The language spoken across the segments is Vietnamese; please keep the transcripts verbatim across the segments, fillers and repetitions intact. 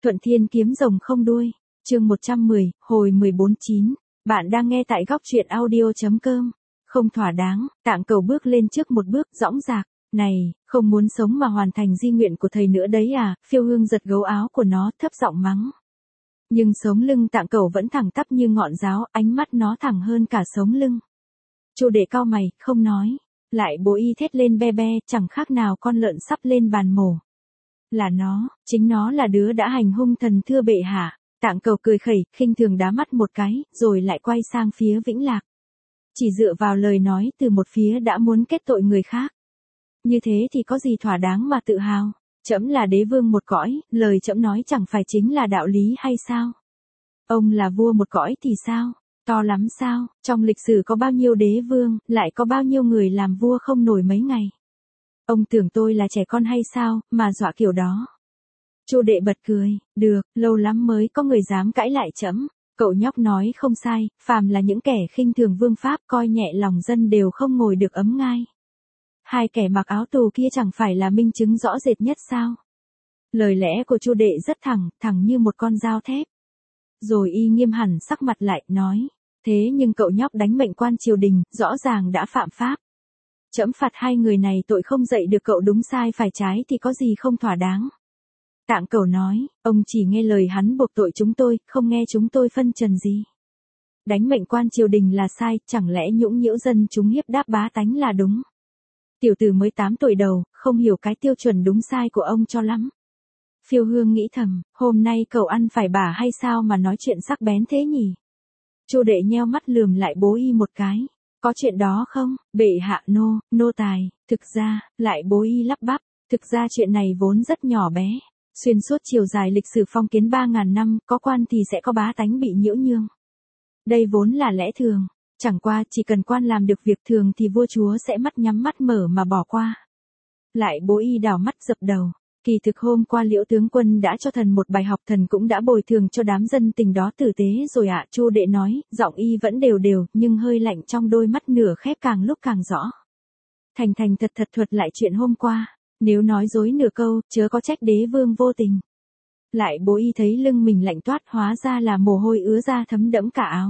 Thuận Thiên kiếm rồng không đuôi, chương một trăm mười, hồi mười bốn chín. Bạn đang nghe tại góc truyện audio.com. Không thỏa đáng, Tạng Cẩu bước lên trước một bước dõng dạc. Này, không muốn sống mà hoàn thành di nguyện của thầy nữa đấy à? Phiêu Hương giật gấu áo của nó, thấp giọng mắng. Nhưng sống lưng Tạng Cẩu vẫn thẳng tắp như ngọn giáo, ánh mắt nó thẳng hơn cả sống lưng. Chu Đệ cau mày, không nói. Lại Bố Y thét lên be be, chẳng khác nào con lợn sắp lên bàn mổ. Là nó, chính nó là đứa đã hành hung thần thưa bệ hạ. Tạng Cẩu cười khẩy, khinh thường đá mắt một cái, rồi lại quay sang phía Vĩnh Lạc. Chỉ dựa vào lời nói từ một phía đã muốn kết tội người khác. Như thế thì có gì thỏa đáng mà tự hào? Trẫm là đế vương một cõi, lời trẫm nói chẳng phải chính là đạo lý hay sao? Ông là vua một cõi thì sao? To lắm sao? Trong lịch sử có bao nhiêu đế vương, lại có bao nhiêu người làm vua không nổi mấy ngày? Ông tưởng tôi là trẻ con hay sao, mà dọa kiểu đó? Chu Đệ bật cười, được, lâu lắm mới có người dám cãi lại trẫm. Cậu nhóc nói không sai, phàm là những kẻ khinh thường vương pháp coi nhẹ lòng dân đều không ngồi được ấm ngai. Hai kẻ mặc áo tù kia chẳng phải là minh chứng rõ rệt nhất sao? Lời lẽ của Chu Đệ rất thẳng, thẳng như một con dao thép. Rồi y nghiêm hẳn sắc mặt lại, nói, thế nhưng cậu nhóc đánh mệnh quan triều đình, rõ ràng đã phạm pháp. Trẫm phạt hai người này tội không dạy được cậu đúng sai phải trái thì có gì không thỏa đáng. Tạng Cẩu nói, ông chỉ nghe lời hắn buộc tội chúng tôi, không nghe chúng tôi phân trần gì. Đánh mệnh quan triều đình là sai, chẳng lẽ nhũng nhiễu dân chúng hiếp đáp bá tánh là đúng. Tiểu tử mới tám tuổi đầu, không hiểu cái tiêu chuẩn đúng sai của ông cho lắm. Phiêu Hương nghĩ thầm, hôm nay cậu ăn phải bả hay sao mà nói chuyện sắc bén thế nhỉ? Chu Đệ nheo mắt lườm lại Bố Y một cái. Có chuyện đó không? Bệ hạ nô, nô tài, thực ra, lại Bố Y lắp bắp, thực ra chuyện này vốn rất nhỏ bé. Xuyên suốt chiều dài lịch sử phong kiến ba ngàn năm, có quan thì sẽ có bá tánh bị nhiễu nhương. Đây vốn là lẽ thường, chẳng qua chỉ cần quan làm được việc thường thì vua chúa sẽ mắt nhắm mắt mở mà bỏ qua. Lại Bố Y đảo mắt dập đầu, kỳ thực hôm qua Liễu tướng quân đã cho thần một bài học, thần cũng đã bồi thường cho đám dân tình đó tử tế rồi ạ. Chu Đệ nói, giọng y vẫn đều đều, nhưng hơi lạnh trong đôi mắt nửa khép càng lúc càng rõ. Thành thành thật thật thuật lại chuyện hôm qua. Nếu nói dối nửa câu, chớ có trách đế vương vô tình. Lại Bố Y thấy lưng mình lạnh toát, hóa ra là mồ hôi ứa ra thấm đẫm cả áo.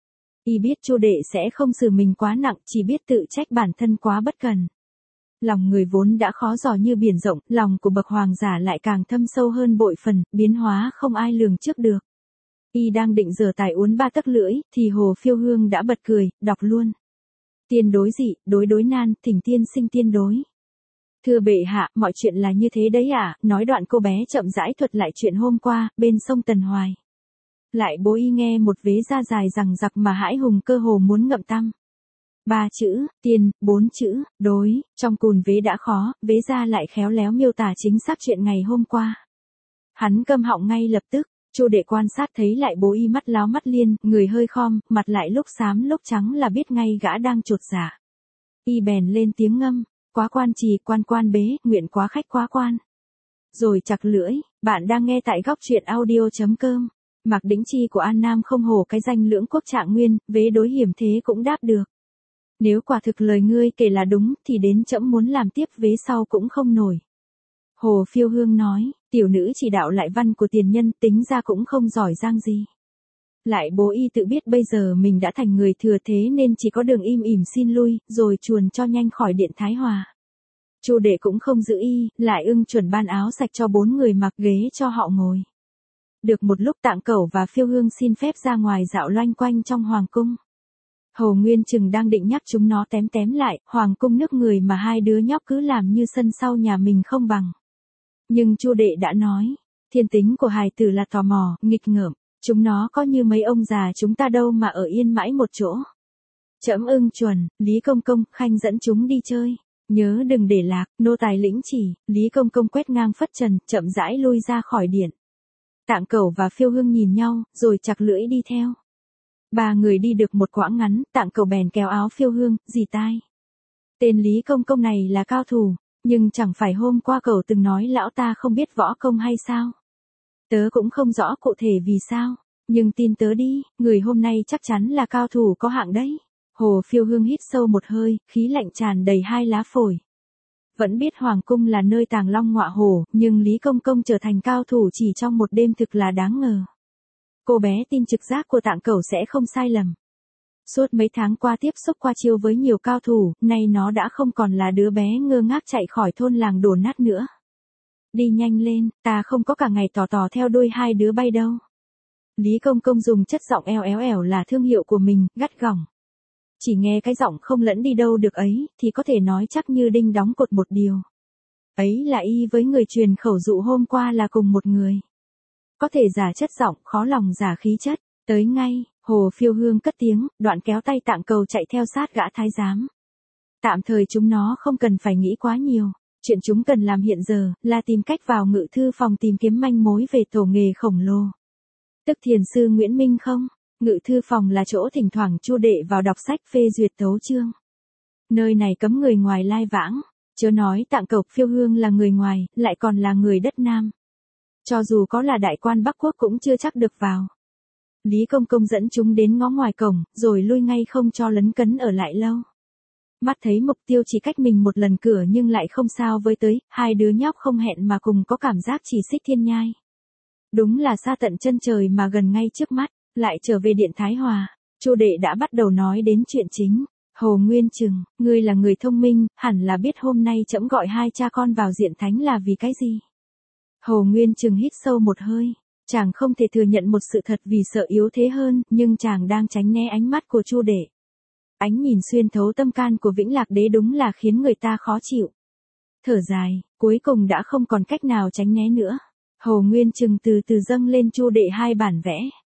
Y biết Chu Đệ sẽ không xử mình quá nặng, chỉ biết tự trách bản thân quá bất cần. Lòng người vốn đã khó dò như biển rộng, lòng của bậc hoàng giả lại càng thâm sâu hơn bội phần, biến hóa không ai lường trước được. Y đang định giở tài uốn ba tấc lưỡi, thì Hồ Phiêu Hương đã bật cười, đọc luôn. Tiên đối dị, đối đối nan, thỉnh tiên sinh tiên đối. Thưa bệ hạ, mọi chuyện là như thế đấy à? Nói đoạn cô bé chậm rãi thuật lại chuyện hôm qua, bên sông Tần Hoài. Lại Bố Y nghe một vế ra dài rằng giặc mà hãi hùng cơ hồ muốn ngậm tăm. Ba chữ, tiên, bốn chữ, đối, trong cùn vế đã khó, vế ra lại khéo léo miêu tả chính xác chuyện ngày hôm qua. Hắn câm họng ngay lập tức, Chu Đệ quan sát thấy Lại Bố Y mắt láo mắt liên, người hơi khom, mặt lại lúc xám lúc trắng là biết ngay gã đang chột dạ. Y bèn lên tiếng ngâm. Quá quan trì, quan quan bế, nguyện quá khách quá quan. Rồi chặt lưỡi, bạn đang nghe tại góc truyện audio.com. Mạc Đĩnh Chi của An Nam không hổ cái danh lưỡng quốc trạng nguyên, vế đối hiểm thế cũng đáp được. Nếu quả thực lời ngươi kể là đúng, thì đến trẫm muốn làm tiếp vế sau cũng không nổi. Hồ Phiêu Hương nói, tiểu nữ chỉ đạo lại văn của tiền nhân, tính ra cũng không giỏi giang gì. Lại Bố Y tự biết bây giờ mình đã thành người thừa thế nên chỉ có đường im ỉm xin lui, rồi chuồn cho nhanh khỏi điện Thái Hòa. Chu Đệ cũng không giữ y, lại ưng chuẩn ban áo sạch cho bốn người mặc ghế cho họ ngồi. Được một lúc Tạng Cẩu và Phiêu Hương xin phép ra ngoài dạo loanh quanh trong hoàng cung. Hầu Nguyên Trừng đang định nhắc chúng nó tém tém lại, hoàng cung nước người mà hai đứa nhóc cứ làm như sân sau nhà mình không bằng. Nhưng Chu Đệ đã nói, thiên tính của hài tử là tò mò, nghịch ngợm. Chúng nó có như mấy ông già chúng ta đâu mà ở yên mãi một chỗ. Trẫm ưng chuẩn, Lý Công Công, khanh dẫn chúng đi chơi. Nhớ đừng để lạc, nô tài lĩnh chỉ. Lý Công Công quét ngang phất trần, chậm rãi lui ra khỏi điện. Tạng Cẩu và Phiêu Hương nhìn nhau, rồi chặt lưỡi đi theo. Ba người đi được một quãng ngắn, Tạng Cẩu bèn kéo áo Phiêu Hương, dì tai. Tên Lý Công Công này là cao thủ, nhưng chẳng phải hôm qua cậu từng nói lão ta không biết võ công hay sao? Tớ cũng không rõ cụ thể vì sao, nhưng tin tớ đi, người hôm nay chắc chắn là cao thủ có hạng đấy. Hồ Phiêu Hương hít sâu một hơi, khí lạnh tràn đầy hai lá phổi. Vẫn biết Hoàng cung là nơi tàng long ngọa hổ, nhưng Lý Công Công trở thành cao thủ chỉ trong một đêm thực là đáng ngờ. Cô bé tin trực giác của Tạng Cẩu sẽ không sai lầm. Suốt mấy tháng qua tiếp xúc qua chiêu với nhiều cao thủ, nay nó đã không còn là đứa bé ngơ ngác chạy khỏi thôn làng đổ nát nữa. Đi nhanh lên, ta không có cả ngày tò tò theo đuôi hai đứa bay đâu. Lý Công Công dùng chất giọng eo éo ẻo là thương hiệu của mình, gắt gỏng. Chỉ nghe cái giọng không lẫn đi đâu được ấy, thì có thể nói chắc như đinh đóng cột một điều. Ấy là y với người truyền khẩu dụ hôm qua là cùng một người. Có thể giả chất giọng, khó lòng giả khí chất. Tới ngay, Hồ Phiêu Hương cất tiếng, đoạn kéo tay Tạng Cẩu chạy theo sát gã thái giám. Tạm thời chúng nó không cần phải nghĩ quá nhiều. Chuyện chúng cần làm hiện giờ, là tìm cách vào ngự thư phòng tìm kiếm manh mối về tổ nghề khổng lồ. Tức thiền sư Nguyễn Minh không? Ngự thư phòng là chỗ thỉnh thoảng Chu Đệ vào đọc sách phê duyệt tấu chương. Nơi này cấm người ngoài lai vãng, chớ nói Tạng Cẩu Phiêu Hương là người ngoài, lại còn là người đất Nam. Cho dù có là đại quan Bắc Quốc cũng chưa chắc được vào. Lý Công Công dẫn chúng đến ngõ ngoài cổng, rồi lui ngay không cho lấn cấn ở lại lâu. Mắt thấy mục tiêu chỉ cách mình một lần cửa nhưng lại không sao với tới, hai đứa nhóc không hẹn mà cùng có cảm giác chỉ xích thiên nhai. Đúng là xa tận chân trời mà gần ngay trước mắt. Lại trở về điện Thái Hòa, Chu Đệ đã bắt đầu nói đến chuyện chính. Hồ Nguyên Trừng, ngươi là người thông minh, hẳn là biết hôm nay trẫm gọi hai cha con vào diện thánh là vì cái gì. Hồ Nguyên Trừng hít sâu một hơi, chàng không thể thừa nhận một sự thật vì sợ yếu thế hơn, nhưng chàng đang tránh né ánh mắt của Chu Đệ. Ánh nhìn xuyên thấu tâm can của Vĩnh Lạc Đế đúng là khiến người ta khó chịu. Thở dài, cuối cùng đã không còn cách nào tránh né nữa. Hồ Nguyên Trừng từ từ dâng lên Chu Đệ hai bản vẽ.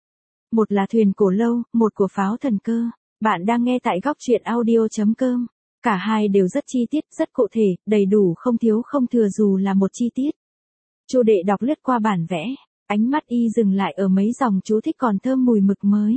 Một là thuyền cổ lâu, một của pháo thần cơ. Bạn đang nghe tại góc truyện audio chấm com. Cả hai đều rất chi tiết, rất cụ thể, đầy đủ không thiếu không thừa dù là một chi tiết. Chu Đệ đọc lướt qua bản vẽ, ánh mắt y dừng lại ở mấy dòng chú thích còn thơm mùi mực mới.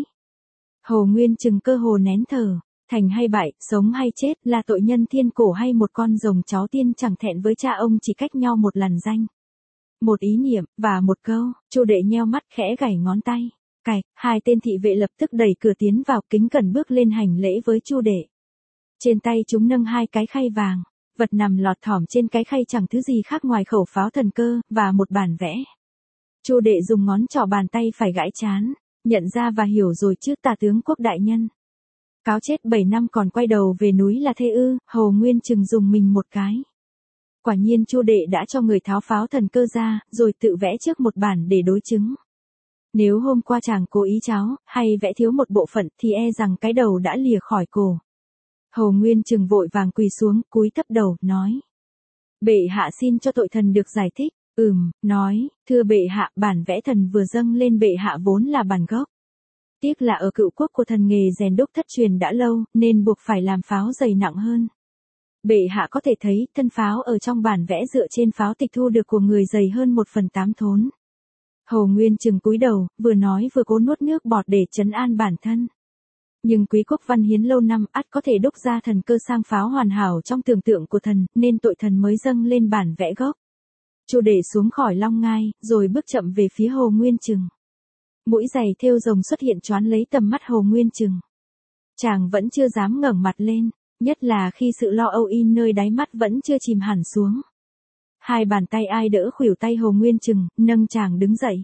Hồ Nguyên Trừng cơ hồ nén thở, thành hay bại, sống hay chết, là tội nhân thiên cổ hay một con rồng cháu tiên chẳng thẹn với cha ông chỉ cách nhau một làn danh. Một ý niệm, và một câu, Chu Đệ nheo mắt khẽ gảy ngón tay. Cạch, hai tên thị vệ lập tức đẩy cửa tiến vào, kính cẩn bước lên hành lễ với Chu Đệ. Trên tay chúng nâng hai cái khay vàng, vật nằm lọt thỏm trên cái khay chẳng thứ gì khác ngoài khẩu pháo thần cơ, và một bản vẽ. Chu Đệ dùng ngón trỏ bàn tay phải gãi trán, nhận ra và hiểu rồi chứ tả tướng quốc đại nhân. Cáo chết bảy năm còn quay đầu về núi là thế ư, Hồ Nguyên Trừng dùng mình một cái. Quả nhiên Chu Đệ đã cho người tháo pháo thần cơ ra, rồi tự vẽ trước một bản để đối chứng. Nếu hôm qua chàng cố ý cháo, hay vẽ thiếu một bộ phận thì e rằng cái đầu đã lìa khỏi cổ. Hồ Nguyên Trừng vội vàng quỳ xuống, cúi thấp đầu, nói. Bệ hạ xin cho tội thần được giải thích. Ừm, nói, thưa bệ hạ, bản vẽ thần vừa dâng lên bệ hạ vốn là bản gốc. Tiếc là ở Cựu Quốc của thần nghề rèn đúc thất truyền đã lâu, nên buộc phải làm pháo dày nặng hơn. Bệ hạ có thể thấy, thân pháo ở trong bản vẽ dựa trên pháo tịch thu được của người dày hơn một phần tám thốn. Hồ Nguyên Trừng cúi đầu, vừa nói vừa cố nuốt nước bọt để trấn an bản thân. Nhưng quý quốc văn hiến lâu năm ắt có thể đúc ra thần cơ sang pháo hoàn hảo trong tưởng tượng của thần, nên tội thần mới dâng lên bản vẽ gốc. Chu Đệ xuống khỏi long ngai, rồi bước chậm về phía Hồ Nguyên Trừng. Mũi giày thêu rồng xuất hiện choán lấy tầm mắt Hồ Nguyên Trừng. Chàng vẫn chưa dám ngẩng mặt lên, nhất là khi sự lo âu in nơi đáy mắt vẫn chưa chìm hẳn xuống. Hai bàn tay ai đỡ khuỷu tay Hồ Nguyên Trừng, nâng chàng đứng dậy.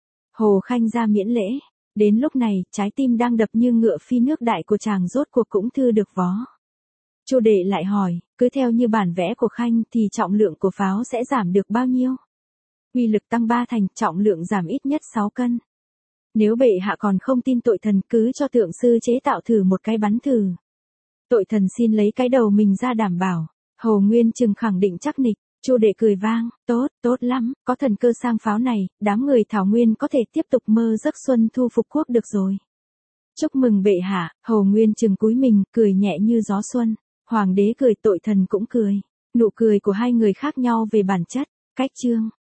Hồ Khanh ra miễn lễ. Đến lúc này, trái tim đang đập như ngựa phi nước đại của chàng rốt cuộc cũng thư được vó. Chu Đệ lại hỏi, cứ theo như bản vẽ của Khanh thì trọng lượng của pháo sẽ giảm được bao nhiêu? Uy lực tăng ba thành, trọng lượng giảm ít nhất sáu cân. Nếu bệ hạ còn không tin tội thần cứ cho tượng sư chế tạo thử một cái bắn thử. Tội thần xin lấy cái đầu mình ra đảm bảo. Hồ Nguyên Trừng khẳng định chắc nịch. Chu Đệ cười vang, tốt, tốt lắm, có thần cơ sang pháo này, đám người Thảo Nguyên có thể tiếp tục mơ giấc xuân thu phục quốc được rồi. Chúc mừng bệ hạ. Hồ Nguyên Trừng cúi mình, cười nhẹ như gió xuân. Hoàng đế cười, tội thần cũng cười. Nụ cười của hai người khác nhau về bản chất, cách chương.